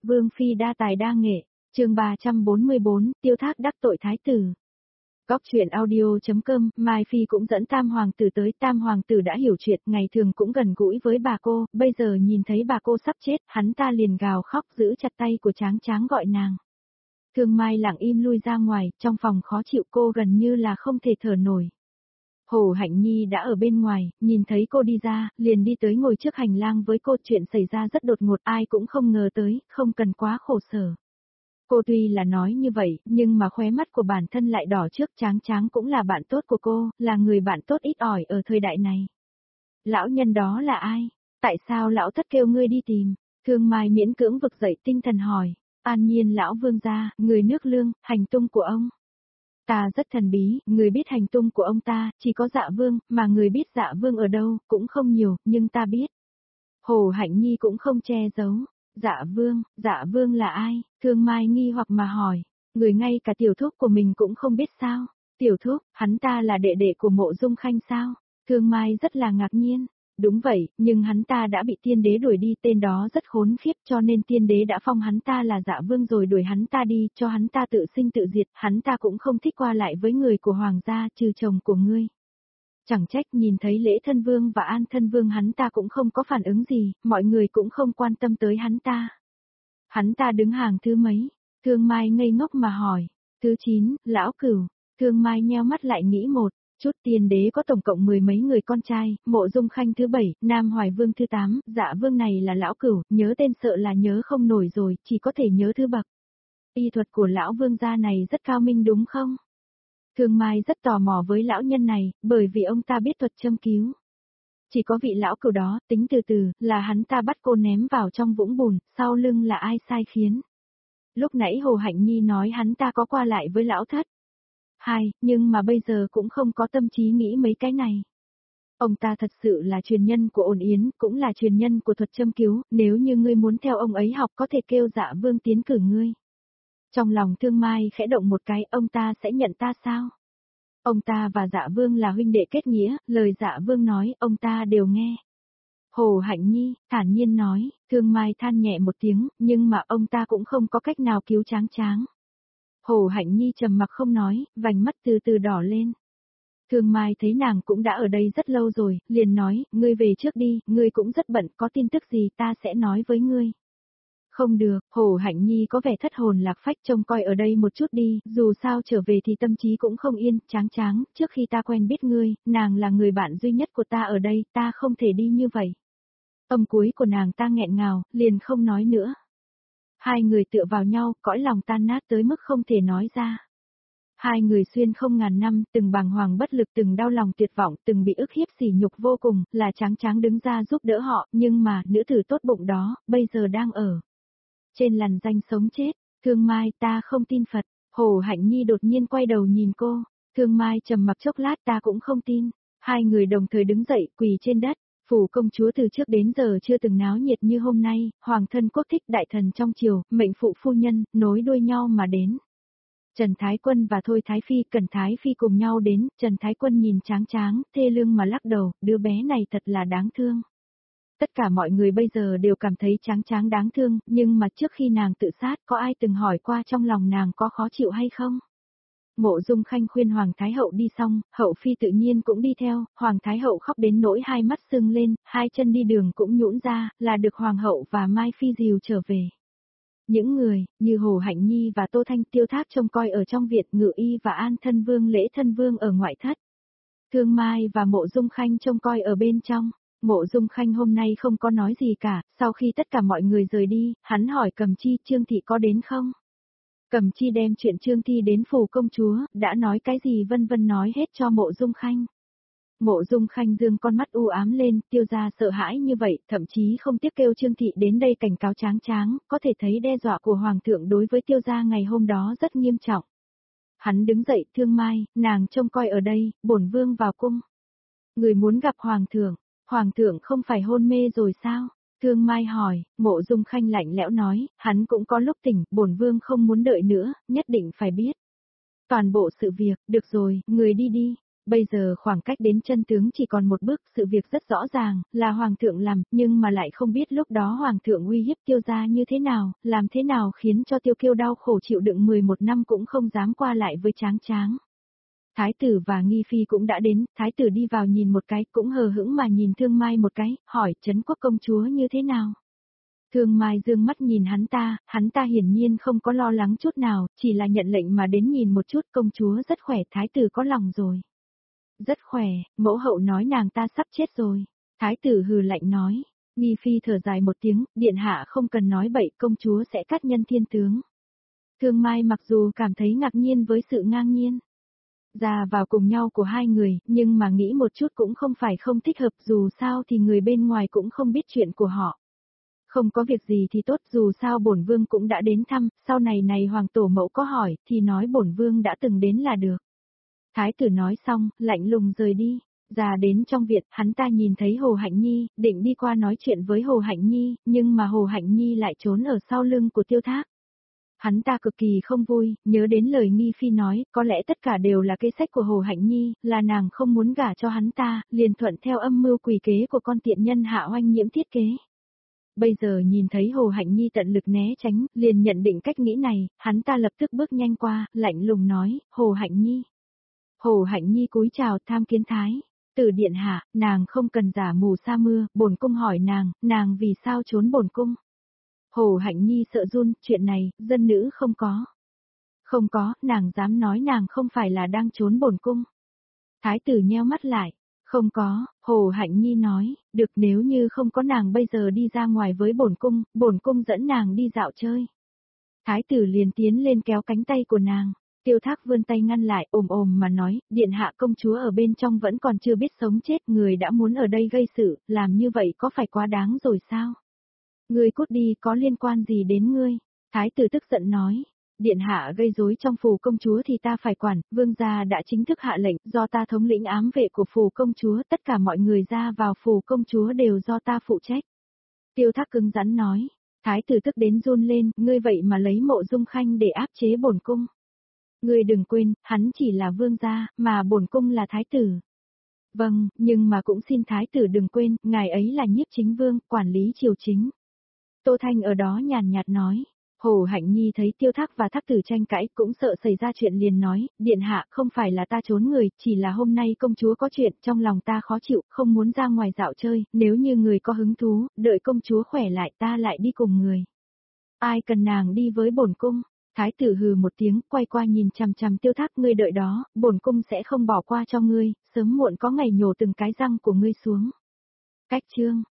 Vương phi đa tài đa nghệ, chương 344, tiêu thác đắc tội thái tử. Góc truyện audio.com, Mai Phi cũng dẫn Tam Hoàng tử tới, Tam Hoàng tử đã hiểu chuyện, ngày thường cũng gần gũi với bà cô, bây giờ nhìn thấy bà cô sắp chết, hắn ta liền gào khóc giữ chặt tay của Tráng Tráng gọi nàng. Thương Mai lặng im lui ra ngoài, trong phòng khó chịu cô gần như là không thể thở nổi. Hồ Hạnh Nhi đã ở bên ngoài, nhìn thấy cô đi ra, liền đi tới ngồi trước hành lang với cô, chuyện xảy ra rất đột ngột, ai cũng không ngờ tới, không cần quá khổ sở. Cô tuy là nói như vậy, nhưng mà khóe mắt của bản thân lại đỏ trước. Tráng Tráng cũng là bạn tốt của cô, là người bạn tốt ít ỏi ở thời đại này. Lão nhân đó là ai? Tại sao lão thất kêu ngươi đi tìm? Thương Mai miễn cưỡng vực dậy tinh thần hỏi. An Nhiên lão vương gia, người nước Lương, hành tung của ông. Ta rất thần bí, người biết hành tung của ông ta, chỉ có Dạ Vương, mà người biết Dạ Vương ở đâu, cũng không nhiều, nhưng ta biết. Hồ Hạnh Nhi cũng không che giấu. Dạ Vương là ai? Thương Mai nghi hoặc mà hỏi. Người ngay cả tiểu thúc của mình cũng không biết sao? Tiểu thúc, hắn ta là đệ đệ của Mộ Dung Khanh sao? Thương Mai rất là ngạc nhiên. Đúng vậy, nhưng hắn ta đã bị tiên đế đuổi đi, tên đó rất khốn khiếp, cho nên tiên đế đã phong hắn ta là Dạ Vương rồi đuổi hắn ta đi, cho hắn ta tự sinh tự diệt, hắn ta cũng không thích qua lại với người của hoàng gia, trừ chồng của ngươi. Chẳng trách nhìn thấy Lễ Thân Vương và An Thân Vương hắn ta cũng không có phản ứng gì, mọi người cũng không quan tâm tới hắn ta. Hắn ta đứng hàng thứ mấy? Thương Mai ngây ngốc mà hỏi. Thứ 9, Lão Cửu. Thương Mai nheo mắt lại nghĩ một chút, tiên đế có tổng cộng 10 mấy người con trai, Mộ Dung Khanh thứ 7, Nam Hoài Vương thứ 8, Dạ Vương này là Lão Cửu, nhớ tên sợ là nhớ không nổi rồi, chỉ có thể nhớ thứ bậc. Y thuật của Lão Vương gia này rất cao minh đúng không? Thương Mai rất tò mò với lão nhân này, bởi vì ông ta biết thuật châm cứu. Chỉ có vị lão cửu đó, tính từ từ, là hắn ta bắt cô ném vào trong vũng bùn, sau lưng là ai sai khiến. Lúc nãy Hồ Hạnh Nhi nói hắn ta có qua lại với lão thất. Nhưng mà bây giờ cũng không có tâm trí nghĩ mấy cái này. Ông ta thật sự là truyền nhân của Ôn Yến, cũng là truyền nhân của thuật châm cứu, nếu như ngươi muốn theo ông ấy học có thể kêu Dạ Vương tiến cử ngươi. Trong lòng Thương Mai khẽ động một cái, ông ta sẽ nhận ta sao? Ông ta và Dạ Vương là huynh đệ kết nghĩa, lời Dạ Vương nói, ông ta đều nghe. Hồ Hạnh Nhi, thản nhiên nói, Thương Mai than nhẹ một tiếng, nhưng mà ông ta cũng không có cách nào cứu Tráng Tráng. Hồ Hạnh Nhi trầm mặc không nói, vành mắt từ từ đỏ lên. Thương Mai thấy nàng cũng đã ở đây rất lâu rồi, liền nói, ngươi về trước đi, ngươi cũng rất bận, có tin tức gì ta sẽ nói với ngươi. Không được, Hồ Hạnh Nhi có vẻ thất hồn lạc phách, trông coi ở đây một chút đi, dù sao trở về thì tâm trí cũng không yên. Tráng Tráng, trước khi ta quen biết ngươi, nàng là người bạn duy nhất của ta ở đây, ta không thể đi như vậy. Âm cuối của nàng ta nghẹn ngào, liền không nói nữa. Hai người tựa vào nhau, cõi lòng tan nát tới mức không thể nói ra. Hai người xuyên không ngàn năm, từng bàng hoàng bất lực, từng đau lòng tuyệt vọng, từng bị ức hiếp sỉ nhục vô cùng, là Tráng Tráng đứng ra giúp đỡ họ, nhưng mà, nữ tử tốt bụng đó, bây giờ đang ở trên lằn ranh sống chết. Thương Mai, ta không tin Phật. Hồ Hạnh Nhi đột nhiên quay đầu nhìn cô. Thương Mai trầm mặc chốc lát, ta cũng không tin. Hai người đồng thời đứng dậy, quỳ trên đất. Phủ công chúa từ trước đến giờ chưa từng náo nhiệt như hôm nay, hoàng thân quốc thích, đại thần trong triều, mệnh phụ phu nhân, nối đuôi nhau mà đến. Trần Thái Quân và Thôi Thái Phi, Cẩn Thái Phi cùng nhau đến. Trần Thái Quân nhìn Tráng Tráng, thê lương mà lắc đầu, đứa bé này thật là đáng thương. Tất cả mọi người bây giờ đều cảm thấy Tráng Tráng đáng thương, nhưng mà trước khi nàng tự sát, có ai từng hỏi qua trong lòng nàng có khó chịu hay không? Mộ Dung Khanh khuyên Hoàng Thái Hậu đi xong, Hậu Phi tự nhiên cũng đi theo, Hoàng Thái Hậu khóc đến nỗi hai mắt sưng lên, hai chân đi đường cũng nhũn ra, là được Hoàng Hậu và Mai Phi dìu trở về. Những người, như Hồ Hạnh Nhi và Tô Thanh Tiêu Thác trông coi ở trong viện, Ngự Y và An Thân Vương Lễ Thân Vương ở ngoại thất. Thương Mai và Mộ Dung Khanh trông coi ở bên trong. Mộ Dung Khanh hôm nay không có nói gì cả, sau khi tất cả mọi người rời đi, hắn hỏi Cầm Chi, Trương Thị có đến không? Cầm Chi đem chuyện Trương Thị đến phủ công chúa, đã nói cái gì vân vân nói hết cho Mộ Dung Khanh. Mộ Dung Khanh dương con mắt u ám lên, Tiêu gia sợ hãi như vậy, thậm chí không tiếc kêu Trương Thị đến đây cảnh cáo Tráng Tráng, có thể thấy đe dọa của Hoàng thượng đối với Tiêu gia ngày hôm đó rất nghiêm trọng. Hắn đứng dậy, Thương Mai, nàng trông coi ở đây, bổn vương vào cung. Người muốn gặp Hoàng thượng. Hoàng thượng không phải hôn mê rồi sao? Thương Mai hỏi. Mộ Dung Khanh lạnh lẽo nói, hắn cũng có lúc tỉnh, bổn vương không muốn đợi nữa, nhất định phải biết toàn bộ sự việc. Được rồi, người đi đi. Bây giờ khoảng cách đến chân tướng chỉ còn một bước, sự việc rất rõ ràng, là Hoàng thượng làm, nhưng mà lại không biết lúc đó Hoàng thượng uy hiếp Tiêu gia như thế nào, làm thế nào khiến cho Tiêu Kiêu đau khổ chịu đựng 11 năm cũng không dám qua lại với Tráng Tráng. Thái tử và Nghi Phi cũng đã đến, thái tử đi vào nhìn một cái, cũng hờ hững mà nhìn Thương Mai một cái, hỏi Trấn Quốc công chúa như thế nào. Thương Mai dương mắt nhìn hắn ta hiển nhiên không có lo lắng chút nào, chỉ là nhận lệnh mà đến nhìn một chút, công chúa rất khỏe, thái tử có lòng rồi. Rất khỏe, mẫu hậu nói nàng ta sắp chết rồi. Thái tử hừ lạnh nói. Nghi Phi thở dài một tiếng, điện hạ không cần nói bậy, công chúa sẽ cắt nhân thiên tướng. Thương Mai mặc dù cảm thấy ngạc nhiên với sự ngang nhiên ra vào cùng nhau của hai người, nhưng mà nghĩ một chút cũng không phải không thích hợp, dù sao thì người bên ngoài cũng không biết chuyện của họ. Không có việc gì thì tốt, dù sao bổn vương cũng đã đến thăm, sau này hoàng tổ mẫu có hỏi, thì nói bổn vương đã từng đến là được. Thái tử nói xong, lạnh lùng rời đi. Ra đến trong viện, hắn ta nhìn thấy Hồ Hạnh Nhi, định đi qua nói chuyện với Hồ Hạnh Nhi, nhưng mà Hồ Hạnh Nhi lại trốn ở sau lưng của Tiêu Thác. Hắn ta cực kỳ không vui, nhớ đến lời Nghi Phi nói, có lẽ tất cả đều là kế sách của Hồ Hạnh Nhi, là nàng không muốn gả cho hắn ta, liền thuận theo âm mưu quỷ kế của con tiện nhân Hạ Oanh Nhiễm thiết kế. Bây giờ nhìn thấy Hồ Hạnh Nhi tận lực né tránh, liền nhận định cách nghĩ này, hắn ta lập tức bước nhanh qua, lạnh lùng nói, Hồ Hạnh Nhi. Hồ Hạnh Nhi cúi chào tham kiến thái. Tử điện hạ, nàng không cần giả mù sa mưa, bổn cung hỏi nàng vì sao trốn bổn cung. Hồ Hạnh Nhi sợ run, chuyện này, dân nữ không có. Không có, nàng dám nói nàng không phải là đang trốn bổn cung. Thái tử nheo mắt lại. Không có, Hồ Hạnh Nhi nói, được nếu như không có nàng bây giờ đi ra ngoài với bổn cung dẫn nàng đi dạo chơi. Thái tử liền tiến lên kéo cánh tay của nàng. Tiêu Thác vươn tay ngăn lại, ồm mà nói, điện hạ công chúa ở bên trong vẫn còn chưa biết sống chết, người đã muốn ở đây gây sự, làm như vậy có phải quá đáng rồi sao? Ngươi cút đi, có liên quan gì đến ngươi? Thái tử tức giận nói, điện hạ gây rối trong phủ công chúa thì ta phải quản, vương gia đã chính thức hạ lệnh, do ta thống lĩnh ám vệ của phủ công chúa, tất cả mọi người ra vào phủ công chúa đều do ta phụ trách. Tiêu Thác cứng rắn nói, thái tử tức đến run lên, ngươi vậy mà lấy Mộ Dung Khanh để áp chế bổn cung. Ngươi đừng quên, hắn chỉ là vương gia, mà bổn cung là thái tử. Vâng, nhưng mà cũng xin thái tử đừng quên, ngài ấy là nhiếp chính vương, quản lý triều chính. Tô Thanh ở đó nhàn nhạt nói. Hồ Hạnh Nhi thấy Tiêu Thác và Thác tử tranh cãi, cũng sợ xảy ra chuyện liền nói, điện hạ không phải là ta trốn người, chỉ là hôm nay công chúa có chuyện, trong lòng ta khó chịu, không muốn ra ngoài dạo chơi, nếu như người có hứng thú, đợi công chúa khỏe lại ta lại đi cùng người. Ai cần nàng đi với bổn cung? Thái tử hừ một tiếng, quay qua nhìn chằm chằm Tiêu Thác, ngươi đợi đó, bổn cung sẽ không bỏ qua cho ngươi, sớm muộn có ngày nhổ từng cái răng của ngươi xuống. Cách chương